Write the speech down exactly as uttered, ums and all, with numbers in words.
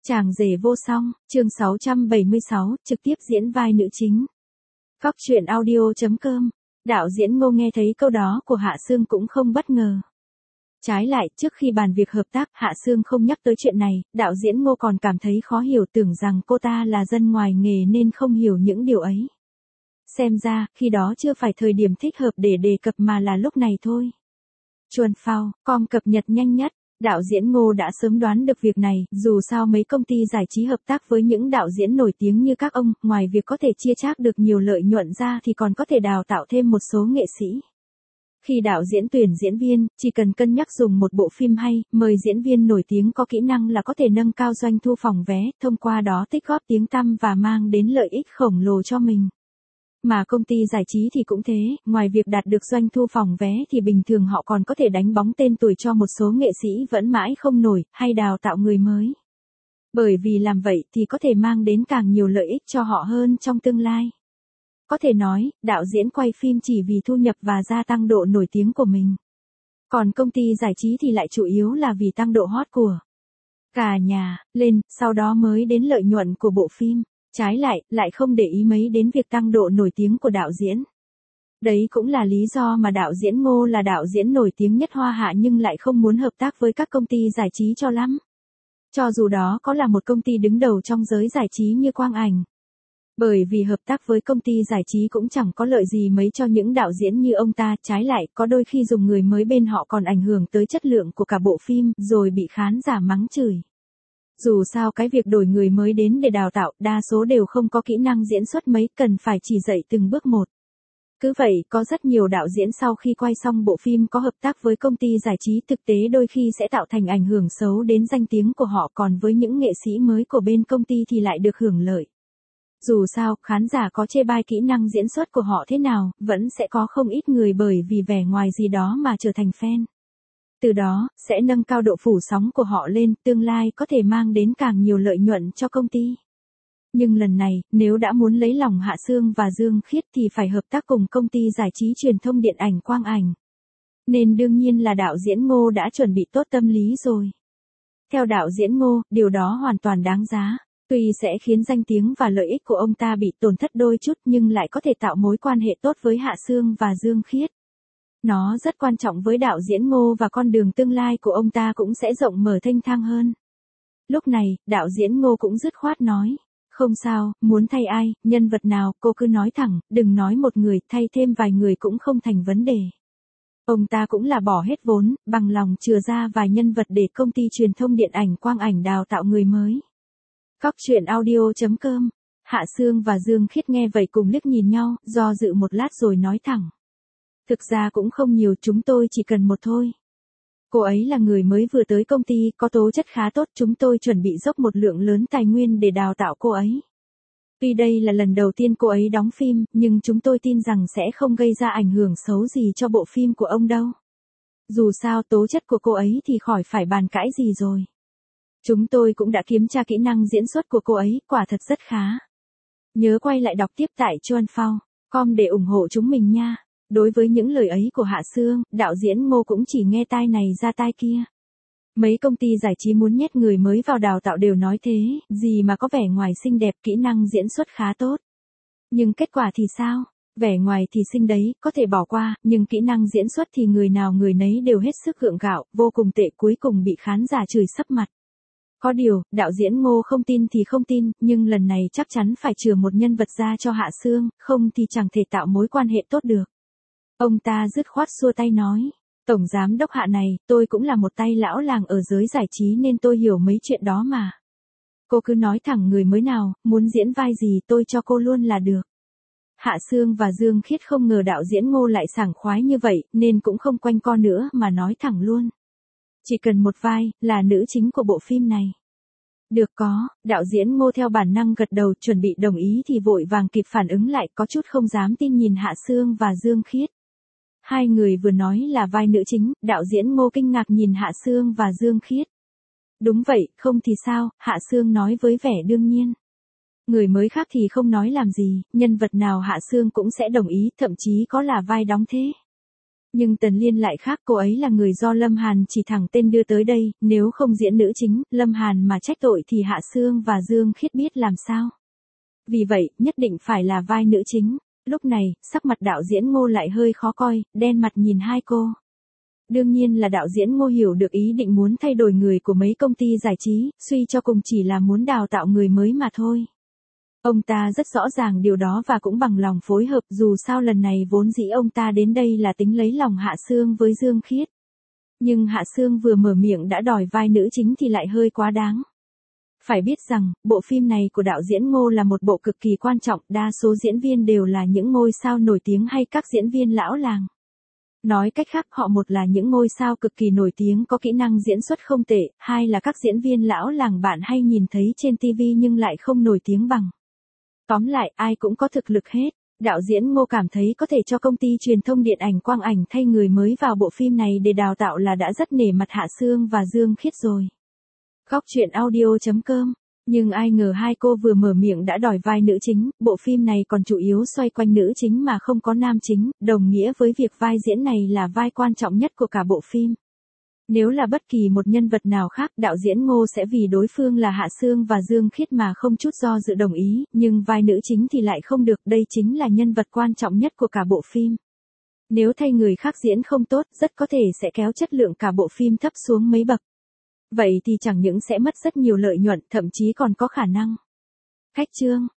Chàng rể vô song, chương sáu trăm bảy mươi sáu, trực tiếp diễn vai nữ chính. Cóc truyện audio chấm com. Đạo diễn Ngô nghe thấy câu đó của Hạ Sương cũng không bất ngờ. Trái lại, trước khi bàn việc hợp tác, Hạ Sương không nhắc tới chuyện này, đạo diễn Ngô còn cảm thấy khó hiểu, tưởng rằng cô ta là dân ngoài nghề nên không hiểu những điều ấy. Xem ra, khi đó chưa phải thời điểm thích hợp để đề cập mà là lúc này thôi. Chuồn phao, com cập nhật nhanh nhất. Đạo diễn Ngô đã sớm đoán được việc này, dù sao mấy công ty giải trí hợp tác với những đạo diễn nổi tiếng như các ông, ngoài việc có thể chia chác được nhiều lợi nhuận ra thì còn có thể đào tạo thêm một số nghệ sĩ. Khi đạo diễn tuyển diễn viên, chỉ cần cân nhắc dùng một bộ phim hay, mời diễn viên nổi tiếng có kỹ năng là có thể nâng cao doanh thu phòng vé, thông qua đó tích góp tiếng tăm và mang đến lợi ích khổng lồ cho mình. Mà công ty giải trí thì cũng thế, ngoài việc đạt được doanh thu phòng vé thì bình thường họ còn có thể đánh bóng tên tuổi cho một số nghệ sĩ vẫn mãi không nổi, hay đào tạo người mới. Bởi vì làm vậy thì có thể mang đến càng nhiều lợi ích cho họ hơn trong tương lai. Có thể nói, đạo diễn quay phim chỉ vì thu nhập và gia tăng độ nổi tiếng của mình. Còn công ty giải trí thì lại chủ yếu là vì tăng độ hot của cả nhà lên, sau đó mới đến lợi nhuận của bộ phim. Trái lại, lại không để ý mấy đến việc tăng độ nổi tiếng của đạo diễn. Đấy cũng là lý do mà đạo diễn Ngô là đạo diễn nổi tiếng nhất Hoa Hạ nhưng lại không muốn hợp tác với các công ty giải trí cho lắm. Cho dù đó có là một công ty đứng đầu trong giới giải trí như Quang Ảnh. Bởi vì hợp tác với công ty giải trí cũng chẳng có lợi gì mấy cho những đạo diễn như ông ta, trái lại, có đôi khi dùng người mới bên họ còn ảnh hưởng tới chất lượng của cả bộ phim, rồi bị khán giả mắng chửi. Dù sao cái việc đổi người mới đến để đào tạo, đa số đều không có kỹ năng diễn xuất mấy, cần phải chỉ dạy từng bước một. Cứ vậy, có rất nhiều đạo diễn sau khi quay xong bộ phim có hợp tác với công ty giải trí thực tế đôi khi sẽ tạo thành ảnh hưởng xấu đến danh tiếng của họ, còn với những nghệ sĩ mới của bên công ty thì lại được hưởng lợi. Dù sao, khán giả có chê bai kỹ năng diễn xuất của họ thế nào, vẫn sẽ có không ít người bởi vì vẻ ngoài gì đó mà trở thành fan. Từ đó, sẽ nâng cao độ phủ sóng của họ lên, tương lai có thể mang đến càng nhiều lợi nhuận cho công ty. Nhưng lần này, nếu đã muốn lấy lòng Hạ Sương và Dương Khiết thì phải hợp tác cùng công ty giải trí truyền thông điện ảnh Quang Ảnh. Nên đương nhiên là đạo diễn Ngô đã chuẩn bị tốt tâm lý rồi. Theo đạo diễn Ngô, điều đó hoàn toàn đáng giá. Tuy sẽ khiến danh tiếng và lợi ích của ông ta bị tổn thất đôi chút nhưng lại có thể tạo mối quan hệ tốt với Hạ Sương và Dương Khiết. Nó rất quan trọng với đạo diễn Ngô và con đường tương lai của ông ta cũng sẽ rộng mở thênh thang hơn. Lúc này, đạo diễn Ngô cũng dứt khoát nói. Không sao, muốn thay ai, nhân vật nào, cô cứ nói thẳng, đừng nói một người, thay thêm vài người cũng không thành vấn đề. Ông ta cũng là bỏ hết vốn, bằng lòng chừa ra vài nhân vật để công ty truyền thông điện ảnh Quang Ảnh đào tạo người mới. Cóc truyện audio chấm com. Hạ Sương và Dương Khiết nghe vậy cùng liếc nhìn nhau, do dự một lát rồi nói thẳng. Thực ra cũng không nhiều, chúng tôi chỉ cần một thôi. Cô ấy là người mới vừa tới công ty, có tố chất khá tốt, chúng tôi chuẩn bị dốc một lượng lớn tài nguyên để đào tạo cô ấy. Tuy đây là lần đầu tiên cô ấy đóng phim, nhưng chúng tôi tin rằng sẽ không gây ra ảnh hưởng xấu gì cho bộ phim của ông đâu. Dù sao tố chất của cô ấy thì khỏi phải bàn cãi gì rồi. Chúng tôi cũng đã kiểm tra kỹ năng diễn xuất của cô ấy, quả thật rất khá. Nhớ quay lại đọc tiếp tại chuan phao chấm com để ủng hộ chúng mình nha. Đối với những lời ấy của Hạ Sương, đạo diễn Ngô cũng chỉ nghe tai này ra tai kia. Mấy công ty giải trí muốn nhét người mới vào đào tạo đều nói thế, gì mà có vẻ ngoài xinh đẹp, kỹ năng diễn xuất khá tốt. Nhưng kết quả thì sao? Vẻ ngoài thì xinh đấy, có thể bỏ qua, nhưng kỹ năng diễn xuất thì người nào người nấy đều hết sức gượng gạo, vô cùng tệ, cuối cùng bị khán giả chửi sấp mặt. Có điều, đạo diễn Ngô không tin thì không tin, nhưng lần này chắc chắn phải chừa một nhân vật ra cho Hạ Sương, không thì chẳng thể tạo mối quan hệ tốt được. Ông ta dứt khoát xua tay nói, Tổng Giám đốc Hạ này, tôi cũng là một tay lão làng ở giới giải trí nên tôi hiểu mấy chuyện đó mà. Cô cứ nói thẳng người mới nào, muốn diễn vai gì tôi cho cô luôn là được. Hạ Sương và Dương Khiết không ngờ đạo diễn Ngô lại sảng khoái như vậy, nên cũng không quanh co nữa mà nói thẳng luôn. Chỉ cần một vai, là nữ chính của bộ phim này. Được có, đạo diễn Ngô theo bản năng gật đầu chuẩn bị đồng ý thì vội vàng kịp phản ứng lại, có chút không dám tin nhìn Hạ Sương và Dương Khiết. Hai người vừa nói là vai nữ chính, đạo diễn Ngô kinh ngạc nhìn Hạ Sương và Dương Khiết. Đúng vậy, không thì sao, Hạ Sương nói với vẻ đương nhiên. Người mới khác thì không nói làm gì, nhân vật nào Hạ Sương cũng sẽ đồng ý, thậm chí có là vai đóng thế. Nhưng Tần Liên lại khác, cô ấy là người do Lâm Hàn chỉ thẳng tên đưa tới đây, nếu không diễn nữ chính, Lâm Hàn mà trách tội thì Hạ Sương và Dương Khiết biết làm sao. Vì vậy, nhất định phải là vai nữ chính. Lúc này, sắc mặt đạo diễn Ngô lại hơi khó coi, đen mặt nhìn hai cô. Đương nhiên là đạo diễn Ngô hiểu được ý định muốn thay đổi người của mấy công ty giải trí, suy cho cùng chỉ là muốn đào tạo người mới mà thôi. Ông ta rất rõ ràng điều đó và cũng bằng lòng phối hợp, dù sao lần này vốn dĩ ông ta đến đây là tính lấy lòng Hạ Sương với Dương Khiết. Nhưng Hạ Sương vừa mở miệng đã đòi vai nữ chính thì lại hơi quá đáng. Phải biết rằng, bộ phim này của đạo diễn Ngô là một bộ cực kỳ quan trọng, đa số diễn viên đều là những ngôi sao nổi tiếng hay các diễn viên lão làng. Nói cách khác, họ một là những ngôi sao cực kỳ nổi tiếng có kỹ năng diễn xuất không tệ, hai là các diễn viên lão làng bạn hay nhìn thấy trên ti vi nhưng lại không nổi tiếng bằng. Tóm lại, ai cũng có thực lực hết. Đạo diễn Ngô cảm thấy có thể cho công ty truyền thông điện ảnh Quang Ảnh thay người mới vào bộ phim này để đào tạo là đã rất nể mặt Hạ Sương và Dương Khiết rồi. Góc truyện audio chấm com. Nhưng ai ngờ hai cô vừa mở miệng đã đòi vai nữ chính, bộ phim này còn chủ yếu xoay quanh nữ chính mà không có nam chính, đồng nghĩa với việc vai diễn này là vai quan trọng nhất của cả bộ phim. Nếu là bất kỳ một nhân vật nào khác, đạo diễn Ngô sẽ vì đối phương là Hạ Sương và Dương Khiết mà không chút do dự đồng ý, nhưng vai nữ chính thì lại không được, đây chính là nhân vật quan trọng nhất của cả bộ phim. Nếu thay người khác diễn không tốt, rất có thể sẽ kéo chất lượng cả bộ phim thấp xuống mấy bậc. Vậy thì chẳng những sẽ mất rất nhiều lợi nhuận, thậm chí còn có khả năng. Khách chương